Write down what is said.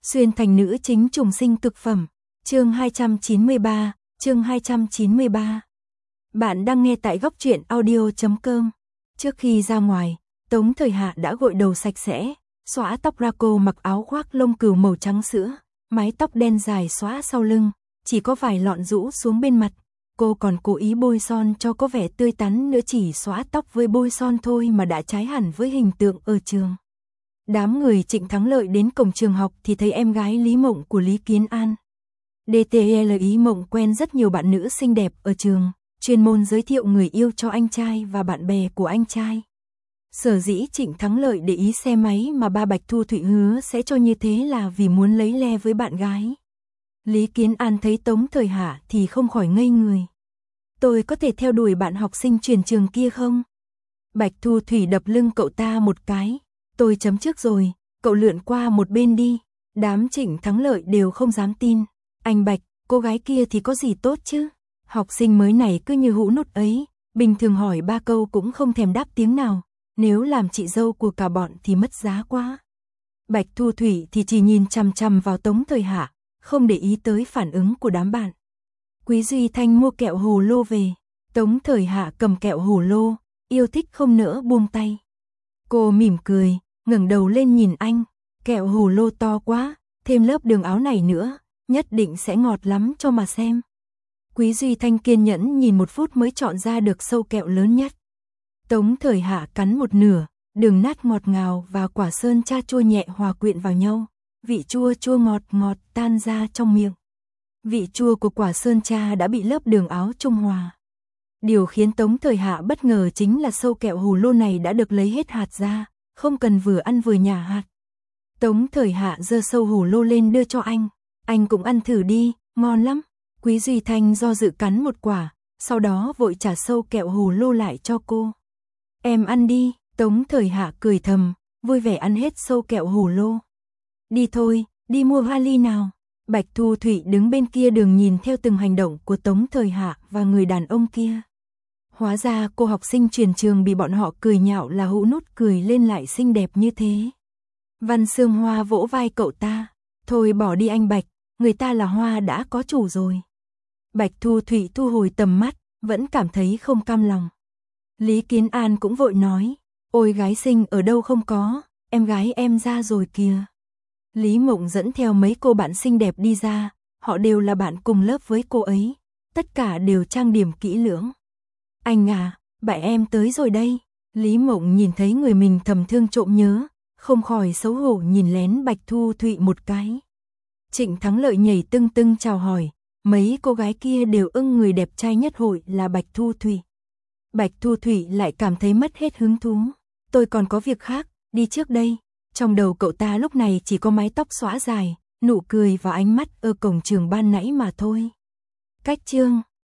Xuyên thành nữ chính trùng sinh cực phẩm. Chương 293. Bạn đang nghe tại góc truyện audio.com. Trước khi ra ngoài, Tống Thời Hạ đã gội đầu sạch sẽ, xõa tóc ra. Cô mặc áo khoác lông cừu màu trắng sữa, mái tóc đen dài xõa sau lưng, chỉ có vài lọn rũ xuống bên mặt. Cô còn cố ý bôi son cho có vẻ tươi tắn nữa, chỉ xõa tóc với bôi son thôi mà đã trái hẳn với hình tượng ở trường. Đám người Trịnh Thắng Lợi đến cổng trường học thì thấy em gái Lý Mộng của Lý Kiến An. DTL Lý Mộng quen rất nhiều bạn nữ xinh đẹp ở trường, chuyên môn giới thiệu người yêu cho anh trai và bạn bè của anh trai. Sở dĩ Trịnh Thắng Lợi để ý xe máy mà ba Bạch Thu Thủy hứa sẽ cho như thế là vì muốn lấy le với bạn gái. Lý Kiến An thấy Tống Thời Hạ thì không khỏi ngây người. Tôi có thể theo đuổi bạn học sinh chuyển trường kia không? Bạch Thu Thủy đập lưng cậu ta một cái. Tôi chấm trước rồi, cậu lượn qua một bên đi. Đám Trịnh Thắng Lợi đều không dám tin. Anh Bạch, cô gái kia thì có gì tốt chứ? Học sinh mới này cứ như hũ nút ấy, bình thường hỏi 3 câu cũng không thèm đáp tiếng nào. Nếu làm chị dâu của cả bọn thì mất giá quá. Bạch Thu Thủy thì chỉ nhìn chằm chằm vào Tống Thời Hạ, không để ý tới phản ứng của đám bạn. Quý Duy Thanh mua kẹo hồ lô về. Tống Thời Hạ cầm kẹo hồ lô, yêu thích không nỡ buông tay. Cô mỉm cười, ngẩng đầu lên nhìn anh. Kẹo hồ lô to quá, thêm lớp đường áo này nữa, nhất định sẽ ngọt lắm cho mà xem. Quý Duy Thanh kiên nhẫn nhìn 1 phút mới chọn ra được sâu kẹo lớn nhất. Tống Thời Hạ cắn một nửa, đường nát ngọt ngào và quả sơn cha chua nhẹ hòa quyện vào nhau. Vị chua chua ngọt ngọt tan ra trong miệng. Vị chua của quả sơn cha đã bị lớp đường áo trung hòa. Điều khiến Tống Thời Hạ bất ngờ chính là sâu kẹo hồ lô này đã được lấy hết hạt ra, không cần vừa ăn vừa nhả hạt. Tống Thời Hạ giơ sâu hồ lô lên đưa cho anh cũng ăn thử đi, ngon lắm. Quý Duy Thanh do dự cắn một quả, sau đó vội trả sâu kẹo hồ lô lại cho cô. Em ăn đi, Tống Thời Hạ cười thầm, vui vẻ ăn hết sâu kẹo hồ lô. Đi thôi, đi mua vali nào. Bạch Thu Thủy đứng bên kia đường nhìn theo từng hành động của Tống Thời Hạ và người đàn ông kia. Hóa ra cô học sinh chuyển trường bị bọn họ cười nhạo là hũ nút cười lên lại xinh đẹp như thế. Văn Sương Hoa vỗ vai cậu ta. Thôi bỏ đi anh Bạch, người ta là hoa đã có chủ rồi. Bạch Thu Thủy thu hồi tầm mắt, vẫn cảm thấy không cam lòng. Lý Kiến An cũng vội nói. Ôi gái xinh ở đâu không có, em gái em ra rồi kìa. Lý Mộng dẫn theo mấy cô bạn xinh đẹp đi ra, họ đều là bạn cùng lớp với cô ấy, tất cả đều trang điểm kỹ lưỡng. Anh à, bạn em tới rồi đây. Lý Mộng nhìn thấy người mình thầm thương trộm nhớ, không khỏi xấu hổ nhìn lén Bạch Thu Thủy một cái. Trịnh Thắng Lợi nhảy tưng tưng chào hỏi, mấy cô gái kia đều ưng người đẹp trai nhất hội là Bạch Thu Thủy. Bạch Thu Thủy lại cảm thấy mất hết hứng thú. Tôi còn có việc khác, đi trước đây. Trong đầu cậu ta lúc này chỉ có mái tóc xõa dài, nụ cười và ánh mắt ở cổng trường ban nãy mà thôi. Cách chương